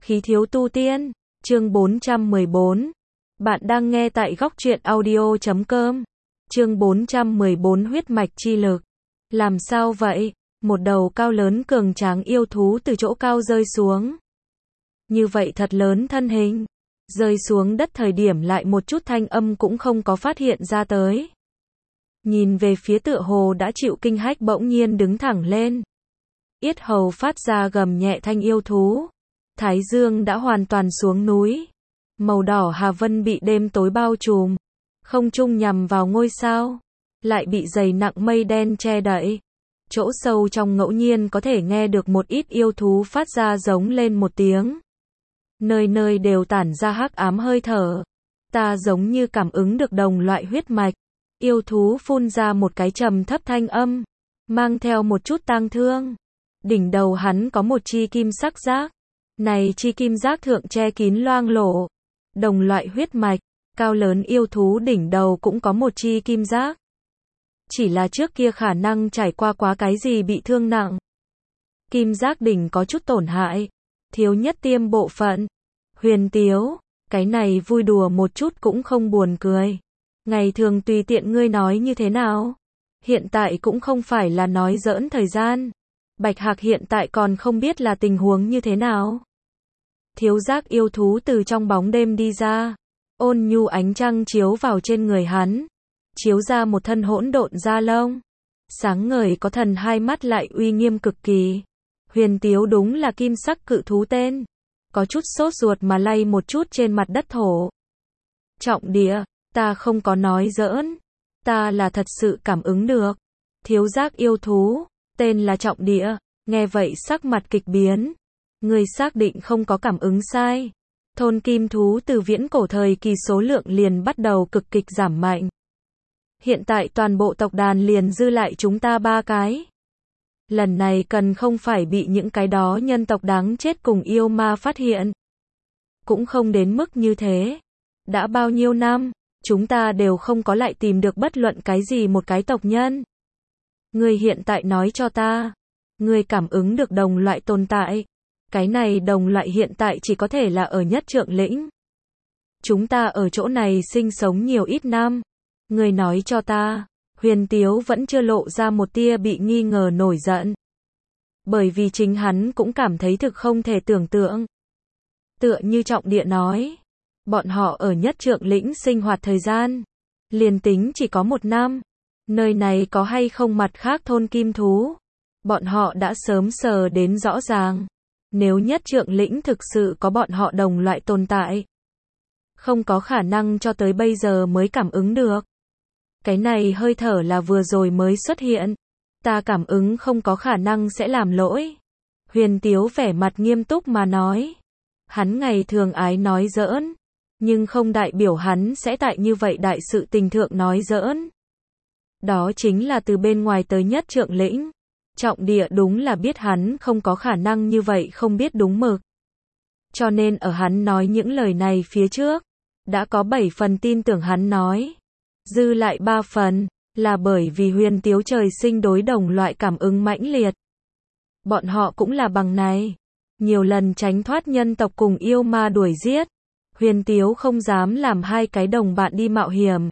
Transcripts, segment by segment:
Khí thiếu tu tiên, chương 414. Bạn đang nghe tại góc truyện audio.com. Chương 414 huyết mạch chi lực. Làm sao vậy? Một đầu cao lớn cường tráng yêu thú từ chỗ cao rơi xuống. Như vậy thật lớn thân hình. Rơi xuống đất thời điểm lại một chút thanh âm cũng không có phát hiện ra tới. Nhìn về phía tựa hồ đã chịu kinh hách bỗng nhiên đứng thẳng lên. Yết hầu phát ra gầm nhẹ thanh yêu thú. Thái dương đã hoàn toàn xuống núi. Màu đỏ hà vân bị đêm tối bao trùm. Không trung nhằm vào ngôi sao. Lại bị dày nặng mây đen che đậy. Chỗ sâu trong ngẫu nhiên có thể nghe được một ít yêu thú phát ra giống lên một tiếng. Nơi nơi đều tản ra hắc ám hơi thở. Ta giống như cảm ứng được đồng loại huyết mạch. Yêu thú phun ra một cái trầm thấp thanh âm. Mang theo một chút tang thương. Đỉnh đầu hắn có một chi kim sắc giác. Này chi kim giác thượng che kín loang lổ. Đồng loại huyết mạch. Cao lớn yêu thú đỉnh đầu cũng có một chi kim giác. Chỉ là trước kia khả năng trải qua quá cái gì bị thương nặng. Kim giác đỉnh có chút tổn hại. Thiếu nhất tiêm bộ phận. Huyền Tiếu, cái này vui đùa một chút cũng không buồn cười. Ngày thường tùy tiện ngươi nói như thế nào. Hiện tại cũng không phải là nói giỡn thời gian. Bạch Hạc hiện tại còn không biết là tình huống như thế nào. Thiếu giác yêu thú từ trong bóng đêm đi ra. Ôn nhu ánh trăng chiếu vào trên người hắn. Chiếu ra một thân hỗn độn da lông. Sáng ngời có thần hai mắt lại uy nghiêm cực kỳ. Huyền Tiếu đúng là kim sắc cự thú tên. Có chút sốt ruột mà lay một chút trên mặt đất thổ. Trọng địa, ta không có nói giỡn. Ta là thật sự cảm ứng được. Thiếu giác yêu thú, tên là Trọng địa, nghe vậy sắc mặt kịch biến. Người xác định không có cảm ứng sai. Thôn kim thú từ viễn cổ thời kỳ số lượng liền bắt đầu cực kịch giảm mạnh. Hiện tại toàn bộ tộc đàn liền dư lại chúng ta 3 cái. Lần này cần không phải bị những cái đó nhân tộc đáng chết cùng yêu ma phát hiện. Cũng không đến mức như thế. Đã bao nhiêu năm, chúng ta đều không có lại tìm được bất luận cái gì một cái tộc nhân. Ngươi hiện tại nói cho ta. Ngươi cảm ứng được đồng loại tồn tại. Cái này đồng loại hiện tại chỉ có thể là ở nhất trượng lĩnh. Chúng ta ở chỗ này sinh sống nhiều ít năm. Ngươi nói cho ta. Huyền Tiếu vẫn chưa lộ ra một tia bị nghi ngờ nổi giận. Bởi vì chính hắn cũng cảm thấy thực không thể tưởng tượng. Tựa như Trọng địa nói. Bọn họ ở nhất trượng lĩnh sinh hoạt thời gian. Liền tính chỉ có 1 năm. Nơi này có hay không mặt khác thôn kim thú. Bọn họ đã sớm sờ đến rõ ràng. Nếu nhất trượng lĩnh thực sự có bọn họ đồng loại tồn tại. Không có khả năng cho tới bây giờ mới cảm ứng được. Cái này hơi thở là vừa rồi mới xuất hiện. Ta cảm ứng không có khả năng sẽ làm lỗi. Huyền Tiếu vẻ mặt nghiêm túc mà nói. Hắn ngày thường ái nói giỡn. Nhưng không đại biểu hắn sẽ tại như vậy đại sự tình thượng nói giỡn. Đó chính là từ bên ngoài tới nhất trượng lĩnh. Trọng địa đúng là biết hắn không có khả năng như vậy không biết đúng mực. Cho nên ở hắn nói những lời này phía trước. Đã có 7 phần tin tưởng hắn nói. Dư lại 3 phần, là bởi vì Huyền Tiếu trời sinh đối đồng loại cảm ứng mãnh liệt. Bọn họ cũng là bằng này. Nhiều lần tránh thoát nhân tộc cùng yêu ma đuổi giết. Huyền Tiếu không dám làm 2 cái đồng bạn đi mạo hiểm.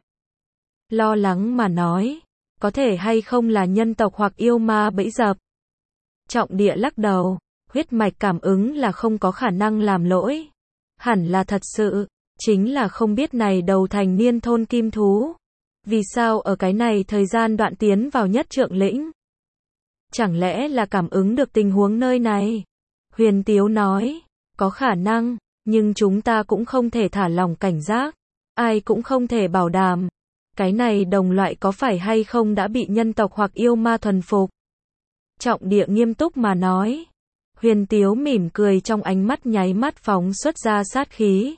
Lo lắng mà nói, có thể hay không là nhân tộc hoặc yêu ma bẫy dập. Trọng địa lắc đầu, huyết mạch cảm ứng là không có khả năng làm lỗi. Hẳn là thật sự, chính là không biết này đầu thành niên thôn kim thú. Vì sao ở cái này thời gian đoạn tiến vào nhất trượng lĩnh? Chẳng lẽ là cảm ứng được tình huống nơi này? Huyền Tiếu nói, có khả năng, nhưng chúng ta cũng không thể thả lỏng cảnh giác. Ai cũng không thể bảo đảm. Cái này đồng loại có phải hay không đã bị nhân tộc hoặc yêu ma thuần phục? Trọng địa nghiêm túc mà nói. Huyền Tiếu mỉm cười trong ánh mắt nháy mắt phóng xuất ra sát khí.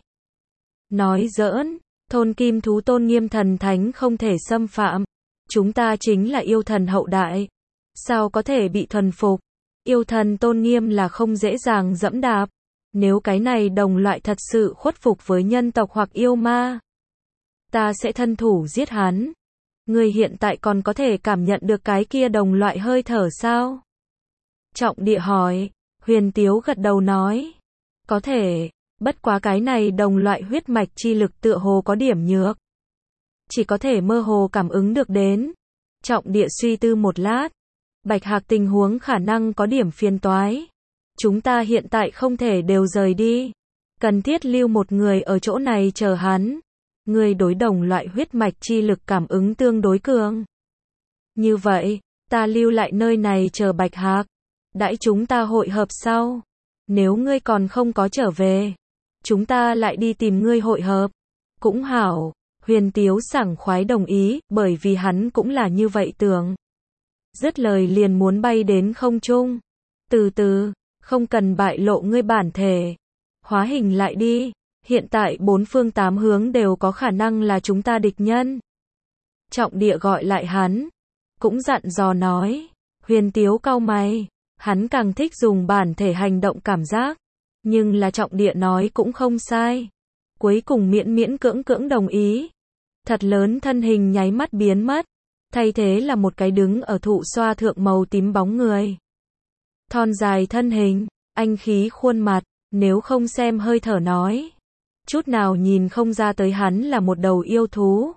Nói giỡn. Thôn kim thú tôn nghiêm thần thánh không thể xâm phạm. Chúng ta chính là yêu thần hậu đại. Sao có thể bị thuần phục? Yêu thần tôn nghiêm là không dễ dàng dẫm đạp. Nếu cái này đồng loại thật sự khuất phục với nhân tộc hoặc yêu ma. Ta sẽ thân thủ giết hắn. Người hiện tại còn có thể cảm nhận được cái kia đồng loại hơi thở sao? Trọng địa hỏi. Huyền Tiếu gật đầu nói. Có thể, bất quá cái này đồng loại huyết mạch chi lực tựa hồ có điểm nhược. Chỉ có thể mơ hồ cảm ứng được đến. Trọng Địa suy tư một lát. Bạch Hạc tình huống khả năng có điểm phiền toái. Chúng ta hiện tại không thể đều rời đi. Cần thiết lưu một người ở chỗ này chờ hắn. Người đối đồng loại huyết mạch chi lực cảm ứng tương đối cường. Như vậy, ta lưu lại nơi này chờ Bạch Hạc. Đãi chúng ta hội hợp sau. Nếu ngươi còn không có trở về, chúng ta lại đi tìm ngươi hội hợp. Cũng hảo, Huyền Tiếu sảng khoái đồng ý, bởi vì hắn cũng là như vậy tưởng. Dứt lời liền muốn bay đến không trung. Từ từ, không cần bại lộ ngươi bản thể. Hóa hình lại đi, hiện tại bốn phương tám hướng đều có khả năng là chúng ta địch nhân. Trọng Địa gọi lại hắn, cũng dặn dò nói. Huyền Tiếu cau mày, hắn càng thích dùng bản thể hành động cảm giác. Nhưng là Trọng Địa nói cũng không sai. Cuối cùng miễn miễn cưỡng cưỡng đồng ý. Thật lớn thân hình nháy mắt biến mất. Thay thế là một cái đứng ở thụ xoa thượng màu tím bóng người. Thon dài thân hình, anh khí khuôn mặt, nếu không xem hơi thở nói. Chút nào nhìn không ra tới hắn là một đầu yêu thú.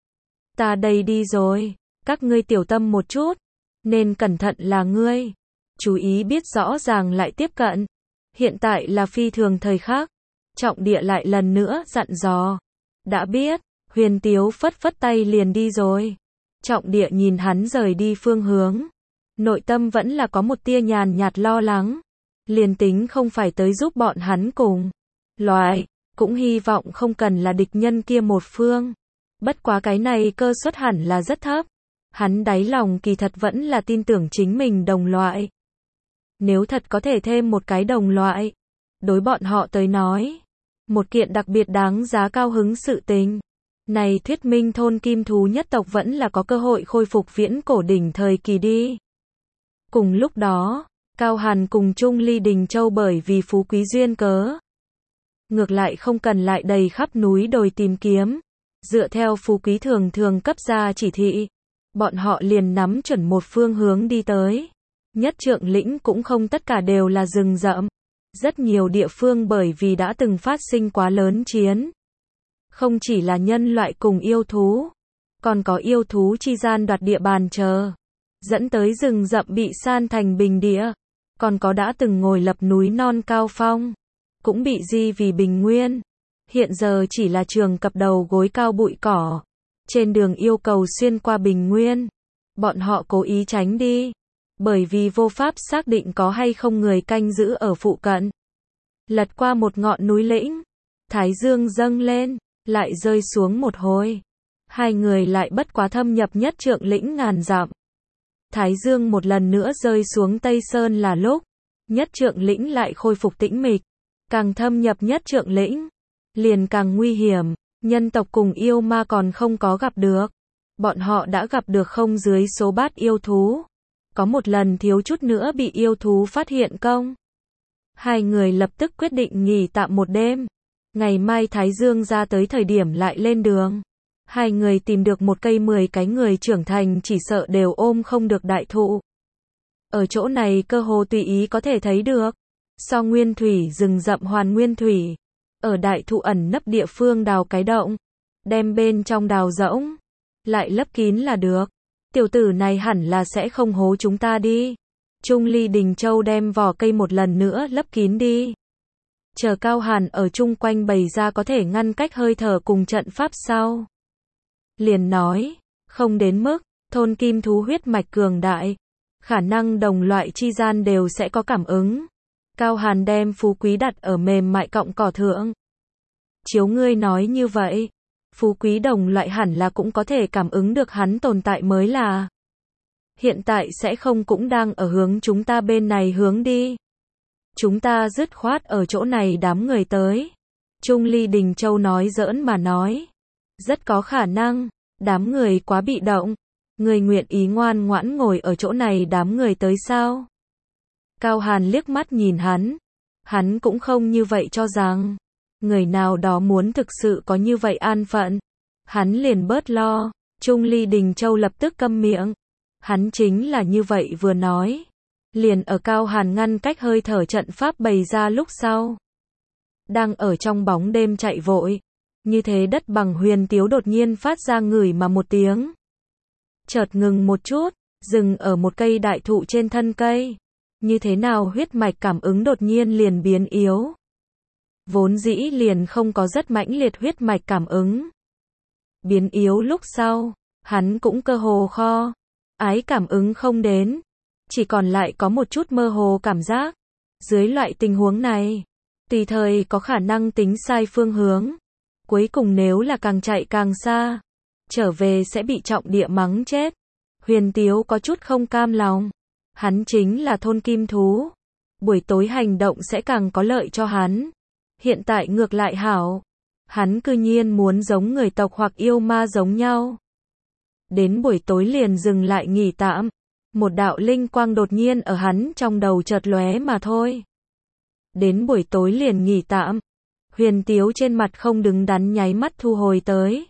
Ta đây đi rồi, các ngươi tiểu tâm một chút. Nên cẩn thận là ngươi. Chú ý biết rõ ràng lại tiếp cận. Hiện tại là phi thường thời khắc. Trọng Địa lại lần nữa dặn dò. Đã biết, Huyền Tiếu phất phất tay liền đi rồi. Trọng Địa nhìn hắn rời đi phương hướng. Nội tâm vẫn là có một tia nhàn nhạt lo lắng. Liền tính không phải tới giúp bọn hắn cùng loại, cũng hy vọng không cần là địch nhân kia một phương. Bất quá cái này cơ suất hẳn là rất thấp. Hắn đáy lòng kỳ thật vẫn là tin tưởng chính mình đồng loại. Nếu thật có thể thêm một cái đồng loại, đối bọn họ tới nói, một kiện đặc biệt đáng giá cao hứng sự tình. Này thuyết minh thôn kim thú nhất tộc vẫn là có cơ hội khôi phục viễn cổ đỉnh thời kỳ đi. Cùng lúc đó, Cao Hàn cùng Trung Ly Đình Châu bởi vì phú quý duyên cớ. Ngược lại không cần lại đầy khắp núi đồi tìm kiếm. Dựa theo phú quý thường thường cấp ra chỉ thị, bọn họ liền nắm chuẩn một phương hướng đi tới. Nhất Trượng Lĩnh cũng không tất cả đều là rừng rậm. Rất nhiều địa phương bởi vì đã từng phát sinh quá lớn chiến. Không chỉ là nhân loại cùng yêu thú, còn có yêu thú chi gian đoạt địa bàn chờ. Dẫn tới rừng rậm bị san thành bình địa. Còn có đã từng ngồi lập núi non cao phong. Cũng bị di vì bình nguyên. Hiện giờ chỉ là trường cập đầu gối cao bụi cỏ. Trên đường yêu cầu xuyên qua bình nguyên. Bọn họ cố ý tránh đi. Bởi vì vô pháp xác định có hay không người canh giữ ở phụ cận. Lật qua một ngọn núi lĩnh. Thái dương dâng lên, lại rơi xuống một hồi. Hai người lại bất quá thâm nhập Nhất Trượng Lĩnh ngàn dặm. Thái dương một lần nữa rơi xuống Tây Sơn là lúc. Nhất Trượng Lĩnh lại khôi phục tĩnh mịch. Càng thâm nhập Nhất Trượng Lĩnh, liền càng nguy hiểm. Nhân tộc cùng yêu ma còn không có gặp được. Bọn họ đã gặp được không dưới số bát yêu thú. Có một lần thiếu chút nữa bị yêu thú phát hiện công. Hai người lập tức quyết định nghỉ tạm một đêm. Ngày mai Thái Dương ra tới thời điểm lại lên đường. Hai người tìm được một cây 10 cái người trưởng thành chỉ sợ đều ôm không được đại thụ. Ở chỗ này cơ hồ tùy ý có thể thấy được. So nguyên thủy rừng rậm hoàn nguyên thủy. Ở đại thụ ẩn nấp địa phương đào cái động. Đem bên trong đào rỗng. Lại lấp kín là được. Tiểu tử này hẳn là sẽ không hố chúng ta đi. Trung Ly Đình Châu đem vỏ cây một lần nữa lấp kín đi. Chờ Cao Hàn ở chung quanh bày ra có thể ngăn cách hơi thở cùng trận pháp sau. Liền nói, không đến mức, thôn kim thú huyết mạch cường đại. Khả năng đồng loại chi gian đều sẽ có cảm ứng. Cao Hàn đem phú quý đặt ở mềm mại cọng cỏ thượng. Chiếu ngươi nói như vậy, phú quý đồng loại hẳn là cũng có thể cảm ứng được hắn tồn tại mới là. Hiện tại sẽ không cũng đang ở hướng chúng ta bên này hướng đi. Chúng ta dứt khoát ở chỗ này đám người tới. Trung Ly Đình Châu nói giỡn mà nói. Rất có khả năng, đám người quá bị động. Người nguyện ý ngoan ngoãn ngồi ở chỗ này đám người tới sao? Cao Hàn liếc mắt nhìn hắn. Hắn cũng không như vậy cho rằng. Người nào đó muốn thực sự có như vậy an phận. Hắn liền bớt lo. Trung Ly Đình Châu lập tức câm miệng. Hắn chính là như vậy vừa nói. Liền ở Cao Hàn ngăn cách hơi thở trận pháp bày ra lúc sau. đang ở trong bóng đêm chạy vội. Như thế đất bằng Huyền Tiếu đột nhiên phát ra ngửi mà một tiếng. Chợt ngừng một chút, dừng ở một cây đại thụ trên thân cây. Như thế nào huyết mạch cảm ứng đột nhiên liền biến yếu. Vốn dĩ liền không có rất mãnh liệt huyết mạch cảm ứng. Biến yếu lúc sau, hắn cũng cơ hồ kho. Ái cảm ứng không đến. Chỉ còn lại có một chút mơ hồ cảm giác. Dưới loại tình huống này, tùy thời có khả năng tính sai phương hướng. Cuối cùng nếu là càng chạy càng xa, trở về sẽ bị trọng địa mắng chết. Huyền Tiếu có chút không cam lòng. Hắn chính là thôn kim thú. Buổi tối hành động sẽ càng có lợi cho hắn. Hiện tại ngược lại hảo. Hắn cư nhiên muốn giống người tộc hoặc yêu ma giống nhau. Đến buổi tối liền dừng lại nghỉ tạm. Một đạo linh quang đột nhiên ở hắn trong đầu chợt lóe mà thôi. Đến buổi tối liền nghỉ tạm. Huyền Tiếu trên mặt không đứng đắn nháy mắt thu hồi tới.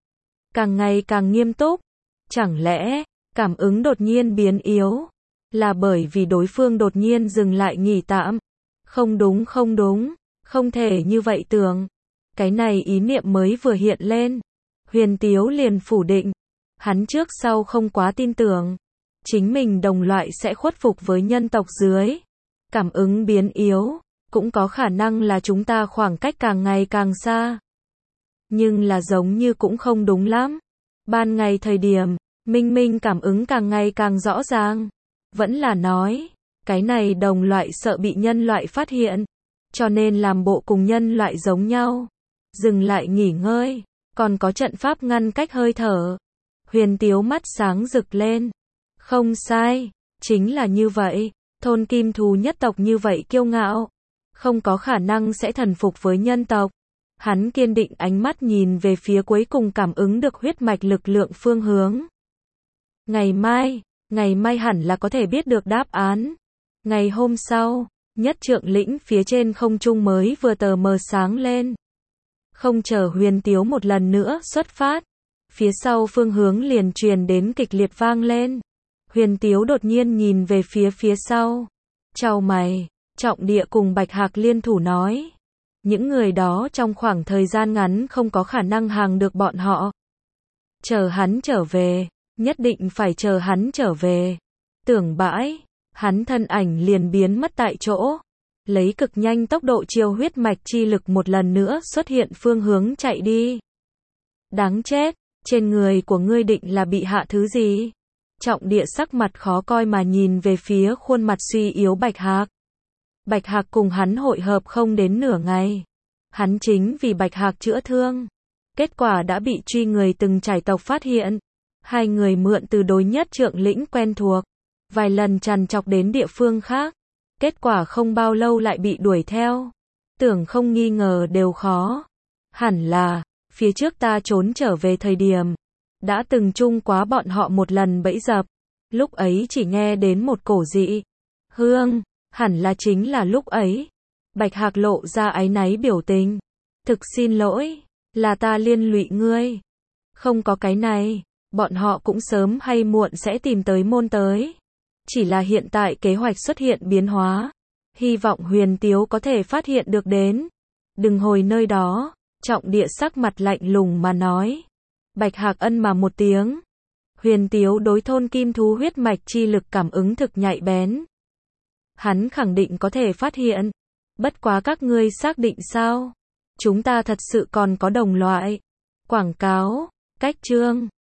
Càng ngày càng nghiêm túc. Chẳng lẽ, cảm ứng đột nhiên biến yếu, là bởi vì đối phương đột nhiên dừng lại nghỉ tạm? Không đúng không đúng, không thể như vậy tưởng. Cái này ý niệm mới vừa hiện lên. Huyền Tiếu liền phủ định. Hắn trước sau không quá tin tưởng. Chính mình đồng loại sẽ khuất phục với nhân tộc dưới. Cảm ứng biến yếu, cũng có khả năng là chúng ta khoảng cách càng ngày càng xa. Nhưng là giống như cũng không đúng lắm. Ban ngày thời điểm, minh minh cảm ứng càng ngày càng rõ ràng. Vẫn là nói, cái này đồng loại sợ bị nhân loại phát hiện. Cho nên làm bộ cùng nhân loại giống nhau. Dừng lại nghỉ ngơi, còn có trận pháp ngăn cách hơi thở. Huyền Tiếu mắt sáng rực lên. Không sai, chính là như vậy. Thôn kim thú nhất tộc như vậy kiêu ngạo, không có khả năng sẽ thần phục với nhân tộc. Hắn kiên định ánh mắt nhìn về phía cuối cùng cảm ứng được huyết mạch lực lượng phương hướng. Ngày mai hẳn là có thể biết được đáp án. Ngày hôm sau, nhất trượng lĩnh phía trên không trung mới vừa tờ mờ sáng lên. Không chờ Huyền Tiếu một lần nữa xuất phát, phía sau phương hướng liền truyền đến kịch liệt vang lên. Huyền Tiếu đột nhiên nhìn về phía sau. Chau mày, Trọng Địa cùng Bạch Hạc liên thủ nói. Những người đó trong khoảng thời gian ngắn không có khả năng hàng được bọn họ. Chờ hắn trở về, nhất định phải chờ hắn trở về. Tưởng bãi, hắn thân ảnh liền biến mất tại chỗ. Lấy cực nhanh tốc độ chiêu huyết mạch chi lực một lần nữa xuất hiện phương hướng chạy đi. Đáng chết, trên người của ngươi định là bị hạ thứ gì? Trọng Địa sắc mặt khó coi mà nhìn về phía khuôn mặt suy yếu Bạch Hạc. Bạch Hạc cùng hắn hội hợp không đến nửa ngày. Hắn chính vì Bạch Hạc chữa thương. Kết quả đã bị truy người từng trải tộc phát hiện. Hai người mượn từ đối nhất trượng lĩnh quen thuộc. Vài lần trằn trọc đến địa phương khác. Kết quả không bao lâu lại bị đuổi theo. Tưởng không nghi ngờ đều khó. Hẳn là, phía trước ta trốn trở về thời điểm. Đã từng chung quá bọn họ một lần bẫy dập. Lúc ấy chỉ nghe đến một cổ dị hương. Hẳn là chính là lúc ấy. Bạch Hạc lộ ra áy náy biểu tình. Thực xin lỗi, là ta liên lụy ngươi. Không có cái này, bọn họ cũng sớm hay muộn sẽ tìm tới môn tới. Chỉ là hiện tại kế hoạch xuất hiện biến hóa. Hy vọng Huyền Tiếu có thể phát hiện được đến. Đừng hồi nơi đó, Trọng Địa sắc mặt lạnh lùng mà nói. Bạch Hạc ân mà một tiếng. Huyền Tiếu đối thôn kim thú huyết mạch chi lực cảm ứng thực nhạy bén. Hắn khẳng định có thể phát hiện. Bất quá các ngươi xác định sao? Chúng ta thật sự còn có đồng loại. Quảng cáo, cách chương.